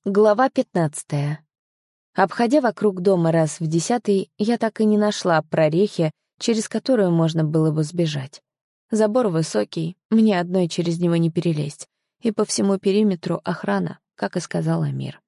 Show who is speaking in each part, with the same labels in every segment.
Speaker 1: Глава 15. Обходя вокруг дома раз в 10, я так и не нашла прорехи, через которую можно было бы сбежать. Забор высокий, мне одной через него не перелезть, и по всему периметру охрана, как и сказал Амир.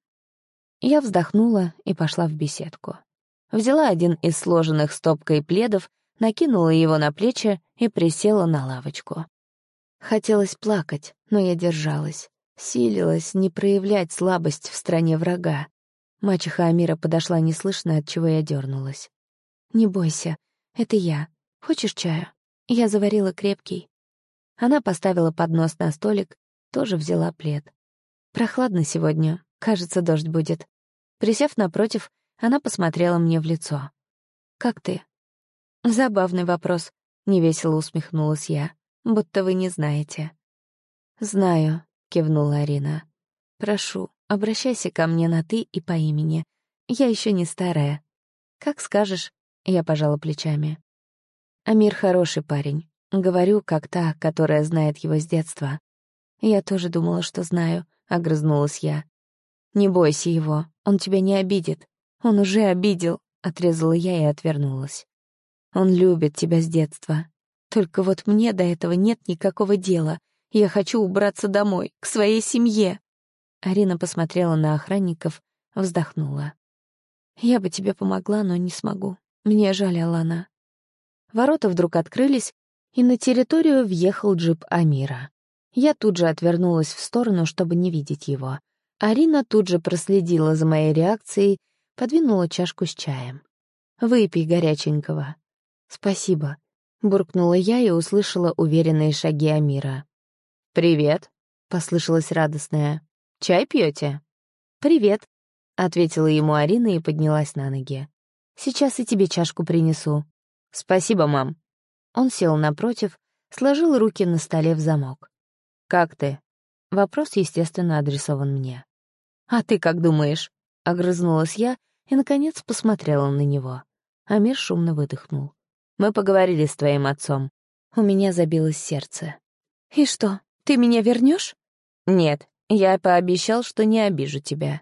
Speaker 1: Я вздохнула и пошла в беседку. Взяла один из сложенных стопкой пледов, накинула его на плечи и присела на лавочку. Хотелось плакать, но я держалась. Силилась не проявлять слабость в стране врага. Мачеха Амира подошла неслышно, отчего я дернулась. «Не бойся, это я. Хочешь чаю? Я заварила крепкий». Она поставила поднос на столик, тоже взяла плед. Прохладно сегодня, кажется, дождь будет. Присев напротив, она посмотрела мне в лицо. «Как ты?» «Забавный вопрос», — невесело усмехнулась я, будто вы не знаете. «Знаю», — кивнула Арина. «Прошу, обращайся ко мне на «ты» и по имени. Я еще не старая». «Как скажешь», — я пожала плечами. «Амир хороший парень. Говорю, как та, которая знает его с детства». «Я тоже думала, что знаю», — огрызнулась я. «Не бойся его, он тебя не обидит». «Он уже обидел», — отрезала я и отвернулась. «Он любит тебя с детства. Только вот мне до этого нет никакого дела. Я хочу убраться домой, к своей семье». Арина посмотрела на охранников, вздохнула. «Я бы тебе помогла, но не смогу. Мне жаль, Алана». Ворота вдруг открылись, и на территорию въехал джип Амира. Я тут же отвернулась в сторону, чтобы не видеть его. Арина тут же проследила за моей реакцией, подвинула чашку с чаем. «Выпей горяченького». «Спасибо», — буркнула я и услышала уверенные шаги Амира. «Привет», — послышалось радостное. «Чай пьете?» «Привет», — ответила ему Арина и поднялась на ноги. «Сейчас и тебе чашку принесу». «Спасибо, мам». Он сел напротив, сложил руки на столе в замок. «Как ты?» Вопрос, естественно, адресован мне. «А ты как думаешь?» — огрызнулась я и, наконец, посмотрела на него. Амир шумно выдохнул. «Мы поговорили с твоим отцом». У меня забилось сердце. «И что, ты меня вернешь?» «Нет, я пообещал, что не обижу тебя».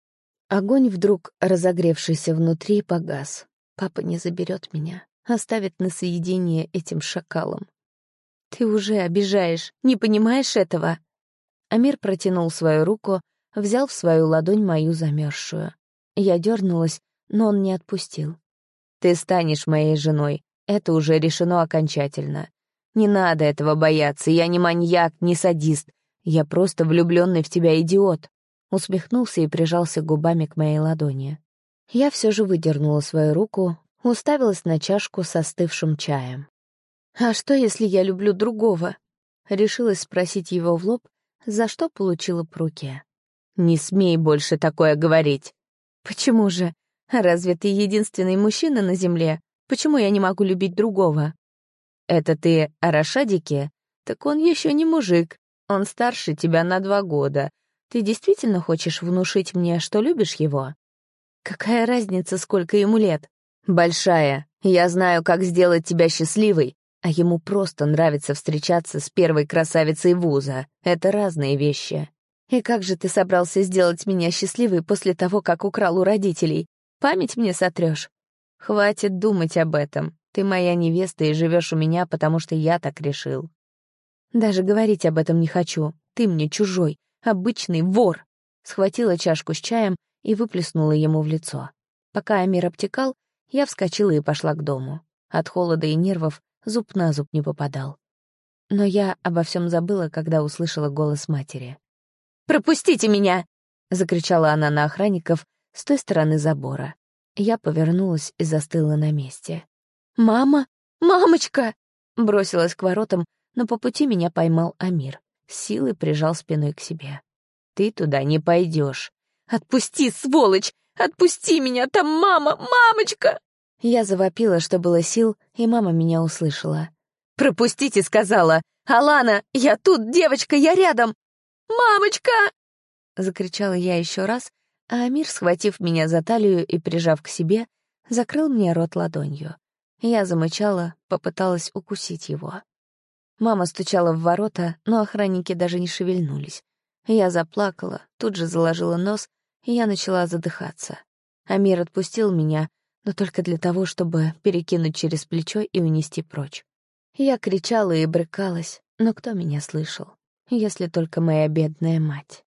Speaker 1: Огонь, вдруг разогревшийся внутри, погас. Папа не заберет меня, оставит на съедение этим шакалом. «Ты уже обижаешь, не понимаешь этого?» Амир протянул свою руку, взял в свою ладонь мою замерзшую. Я дернулась, но он не отпустил. «Ты станешь моей женой, это уже решено окончательно. Не надо этого бояться, я не маньяк, не садист. Я просто влюбленный в тебя идиот». Усмехнулся и прижался губами к моей ладони. Я все же выдернула свою руку, уставилась на чашку с остывшим чаем. «А что, если я люблю другого?» Решилась спросить его в лоб, за что получила по руке. «Не смей больше такое говорить». «Почему же? Разве ты единственный мужчина на земле? Почему я не могу любить другого?» «Это ты о Рашадике? Так он еще не мужик. Он старше тебя на 2 года. Ты действительно хочешь внушить мне, что любишь его?» «Какая разница, сколько ему лет?» «Большая. Я знаю, как сделать тебя счастливой, а ему просто нравится встречаться с первой красавицей вуза. Это разные вещи». «И как же ты собрался сделать меня счастливой после того, как украл у родителей? Память мне сотрешь?» «Хватит думать об этом. Ты моя невеста и живешь у меня, потому что я так решил». «Даже говорить об этом не хочу. Ты мне чужой, обычный вор». Схватила чашку с чаем и выплеснула ему в лицо. Пока Амир обтекал, я вскочила и пошла к дому. От холода и нервов зуб на зуб не попадал. Но я обо всем забыла, когда услышала голос матери. «Пропустите меня!» — закричала она на охранников с той стороны забора. Я повернулась и застыла на месте. «Мама! Мамочка!» Бросилась к воротам, но по пути меня поймал Амир. С силой прижал спиной к себе. «Ты туда не пойдешь». «Отпусти, сволочь! Отпусти меня! Там мама! Мамочка!» Я завопила, что было сил, и мама меня услышала. «Пропустите!» — сказала. «Алана! Я тут, девочка, я рядом! Мамочка!» Закричала я еще раз, а Амир, схватив меня за талию и прижав к себе, закрыл мне рот ладонью. Я замычала, попыталась укусить его. Мама стучала в ворота, но охранники даже не шевельнулись. Я заплакала, тут же заложила нос и я начала задыхаться. Амир отпустил меня, но только для того, чтобы перекинуть через плечо и унести прочь. Я кричала и брыкалась, но кто меня слышал, если только моя бедная мать?